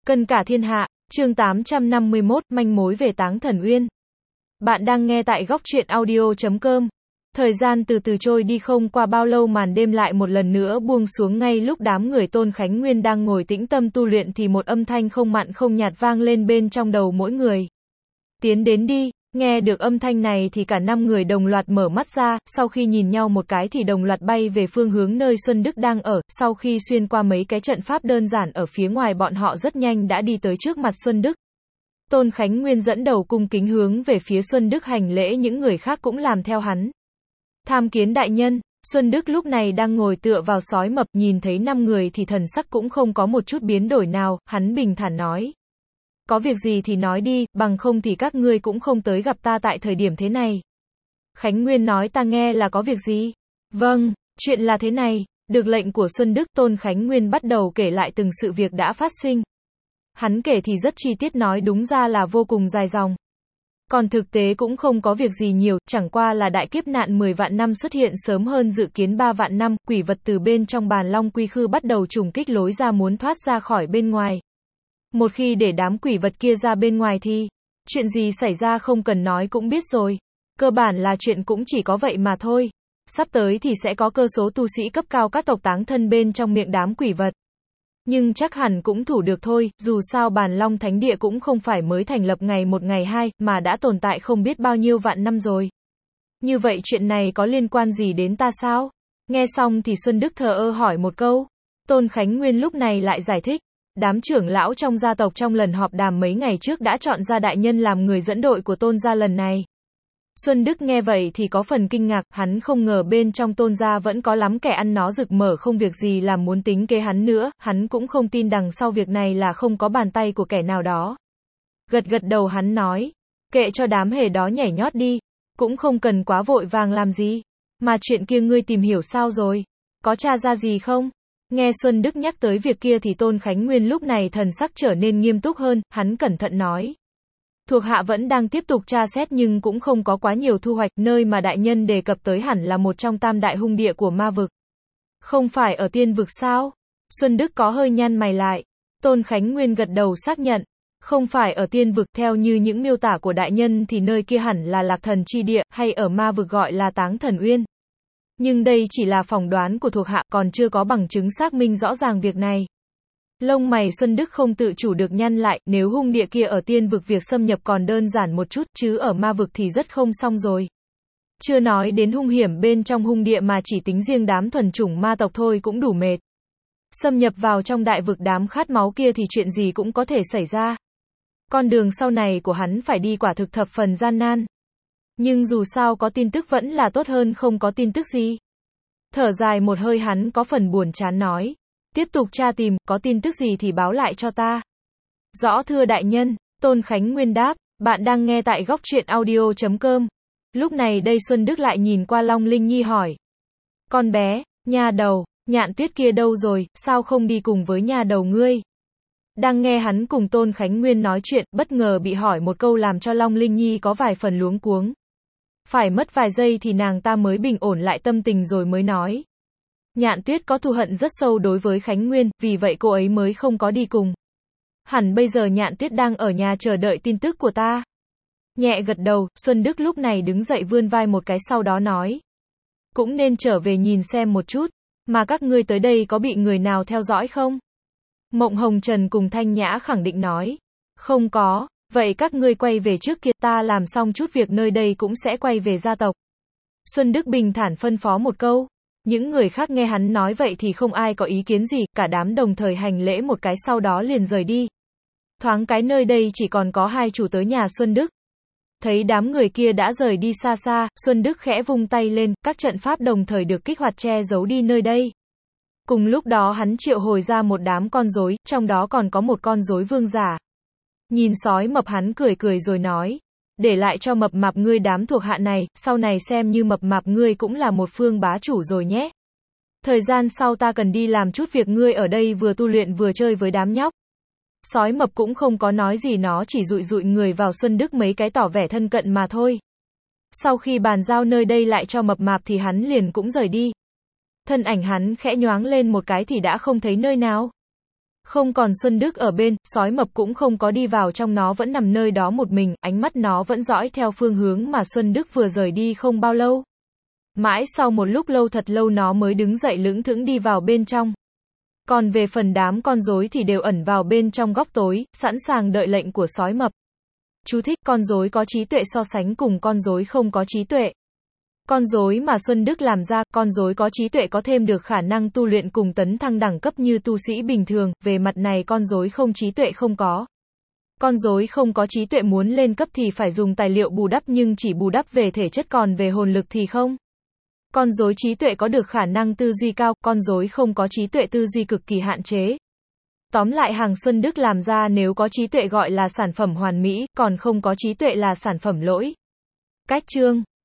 Cân cả thiên hạ, chương 851, manh mối về Táng Thần Uyên. Bạn đang nghe tại góc truyện audio.com. Thời gian từ từ trôi đi, không qua bao lâu màn đêm lại một lần nữa buông xuống. Ngay lúc đám người Tôn Khánh Nguyên đang ngồi tĩnh tâm tu luyện thì một âm thanh không mặn không nhạt vang lên bên trong đầu mỗi người. Tiến đến đi. Nghe được âm thanh này thì cả 5 người đồng loạt mở mắt ra, sau khi nhìn nhau một cái thì đồng loạt bay về phương hướng nơi Xuân Đức đang ở. Sau khi xuyên qua mấy cái trận pháp đơn giản ở phía ngoài, bọn họ rất nhanh đã đi tới trước mặt Xuân Đức. Tôn Khánh Nguyên dẫn đầu cung kính hướng về phía Xuân Đức hành lễ, những người khác cũng làm theo hắn. Tham kiến đại nhân. Xuân Đức lúc này đang ngồi tựa vào sói mập, nhìn thấy 5 người thì thần sắc cũng không có một chút biến đổi nào, hắn bình thản nói. Có việc gì thì nói đi, bằng không thì các ngươi cũng không tới gặp ta tại thời điểm thế này. Khánh Nguyên nói, ta nghe là có việc gì? Vâng, chuyện là thế này, được lệnh của Xuân Đức, Tôn Khánh Nguyên bắt đầu kể lại từng sự việc đã phát sinh. Hắn kể thì rất chi tiết, nói đúng ra là vô cùng dài dòng. Còn thực tế cũng không có việc gì nhiều, chẳng qua là đại kiếp nạn 10 vạn năm xuất hiện sớm hơn dự kiến 3 vạn năm, quỷ vật từ bên trong bàn long quy khư bắt đầu trùng kích lối ra muốn thoát ra khỏi bên ngoài. Một khi để đám quỷ vật kia ra bên ngoài thì, chuyện gì xảy ra không cần nói cũng biết rồi. Cơ bản là chuyện cũng chỉ có vậy mà thôi. Sắp tới thì sẽ có cơ số tu sĩ cấp cao các tộc táng thân bên trong miệng đám quỷ vật. Nhưng chắc hẳn cũng thủ được thôi, dù sao Bàn Long Thánh Địa cũng không phải mới thành lập ngày một ngày hai, mà đã tồn tại không biết bao nhiêu vạn năm rồi. Như vậy chuyện này có liên quan gì đến ta sao? Nghe xong thì Xuân Đức thờ ơ hỏi một câu. Tôn Khánh Nguyên lúc này lại giải thích. Đám trưởng lão trong gia tộc trong lần họp đàm mấy ngày trước đã chọn ra đại nhân làm người dẫn đội của Tôn gia lần này. Xuân Đức nghe vậy thì có phần kinh ngạc, hắn không ngờ bên trong Tôn gia vẫn có lắm kẻ ăn nó rực mở không việc gì làm muốn tính kế hắn nữa, hắn cũng không tin đằng sau việc này là không có bàn tay của kẻ nào đó. Gật gật đầu hắn nói, kệ cho đám hề đó nhảy nhót đi, cũng không cần quá vội vàng làm gì. Mà chuyện kia ngươi tìm hiểu sao rồi? Có tra ra gì không? Nghe Xuân Đức nhắc tới việc kia thì Tôn Khánh Nguyên lúc này thần sắc trở nên nghiêm túc hơn, hắn cẩn thận nói. Thuộc hạ vẫn đang tiếp tục tra xét nhưng cũng không có quá nhiều thu hoạch, nơi mà đại nhân đề cập tới hẳn là một trong tam đại hung địa của ma vực. Không phải ở tiên vực sao? Xuân Đức có hơi nhăn mày lại. Tôn Khánh Nguyên gật đầu xác nhận. Không phải ở tiên vực, theo như những miêu tả của đại nhân thì nơi kia hẳn là Lạc Thần chi địa, hay ở ma vực gọi là Táng Thần Uyên. Nhưng đây chỉ là phỏng đoán của thuộc hạ, còn chưa có bằng chứng xác minh rõ ràng việc này. Lông mày Xuân Đức không tự chủ được nhăn lại, nếu hung địa kia ở tiên vực việc xâm nhập còn đơn giản một chút, chứ ở ma vực thì rất không xong rồi. Chưa nói đến hung hiểm bên trong hung địa mà chỉ tính riêng đám thuần chủng ma tộc thôi cũng đủ mệt. Xâm nhập vào trong đại vực đám khát máu kia thì chuyện gì cũng có thể xảy ra. Con đường sau này của hắn phải đi quả thực thập phần gian nan. Nhưng dù sao có tin tức vẫn là tốt hơn không có tin tức gì. Thở dài một hơi hắn có phần buồn chán nói. Tiếp tục tra tìm, có tin tức gì thì báo lại cho ta. Rõ thưa đại nhân, Tôn Khánh Nguyên đáp, bạn đang nghe tại góc truyện audio.com. Lúc này đây Xuân Đức lại nhìn qua Long Linh Nhi hỏi. Con bé, nha đầu, Nhạn Tuyết kia đâu rồi, sao không đi cùng với nha đầu ngươi? Đang nghe hắn cùng Tôn Khánh Nguyên nói chuyện, bất ngờ bị hỏi một câu làm cho Long Linh Nhi có vài phần luống cuống. Phải mất vài giây thì nàng ta mới bình ổn lại tâm tình rồi mới nói. Nhạn Tuyết có thù hận rất sâu đối với Khánh Nguyên, vì vậy cô ấy mới không có đi cùng. Hẳn bây giờ Nhạn Tuyết đang ở nhà chờ đợi tin tức của ta. Nhẹ gật đầu, Xuân Đức lúc này đứng dậy vươn vai một cái sau đó nói. Cũng nên trở về nhìn xem một chút, mà các ngươi tới đây có bị người nào theo dõi không? Mộng Hồng Trần cùng Thanh Nhã khẳng định nói. Không có, vậy các ngươi quay về trước kia, ta làm xong chút việc nơi đây cũng sẽ quay về gia tộc. Xuân Đức bình thản phân phó một câu. Những người khác nghe hắn nói vậy thì không ai có ý kiến gì, cả đám đồng thời hành lễ một cái sau đó liền rời đi. Thoáng cái nơi đây chỉ còn có hai chủ tới nhà Xuân Đức. Thấy đám người kia đã rời đi xa xa, Xuân Đức khẽ vung tay lên, các trận pháp đồng thời được kích hoạt che giấu đi nơi đây. Cùng lúc đó hắn triệu hồi ra một đám con rối, trong đó còn có một con rối vương giả. Nhìn sói mập hắn cười cười rồi nói. Để lại cho mập mạp ngươi đám thuộc hạ này, sau này xem như mập mạp ngươi cũng là một phương bá chủ rồi nhé. Thời gian sau ta cần đi làm chút việc, ngươi ở đây vừa tu luyện vừa chơi với đám nhóc. Sói mập cũng không có nói gì, nó chỉ dụi dụi người vào Xuân Đức mấy cái tỏ vẻ thân cận mà thôi. Sau khi bàn giao nơi đây lại cho mập mạp thì hắn liền cũng rời đi. Thân ảnh hắn khẽ nhoáng lên một cái thì đã không thấy nơi nào. Không còn Xuân Đức ở bên, sói mập cũng không có đi vào trong, nó vẫn nằm nơi đó một mình, ánh mắt nó vẫn dõi theo phương hướng mà Xuân Đức vừa rời đi không bao lâu. Mãi sau một lúc lâu, thật lâu, nó mới đứng dậy lững thững đi vào bên trong. Còn về phần đám con rối thì đều ẩn vào bên trong góc tối, sẵn sàng đợi lệnh của sói mập. Chú thích: con rối có trí tuệ so sánh cùng con rối không có trí tuệ. Con rối mà Xuân Đức làm ra, con rối có trí tuệ có thêm được khả năng tu luyện cùng tấn thăng đẳng cấp như tu sĩ bình thường, về mặt này con rối không trí tuệ không có. Con rối không có trí tuệ muốn lên cấp thì phải dùng tài liệu bù đắp, nhưng chỉ bù đắp về thể chất, còn về hồn lực thì không. Con rối trí tuệ có được khả năng tư duy cao, con rối không có trí tuệ tư duy cực kỳ hạn chế. Tóm lại, hàng Xuân Đức làm ra nếu có trí tuệ gọi là sản phẩm hoàn mỹ, còn không có trí tuệ là sản phẩm lỗi. Cách chương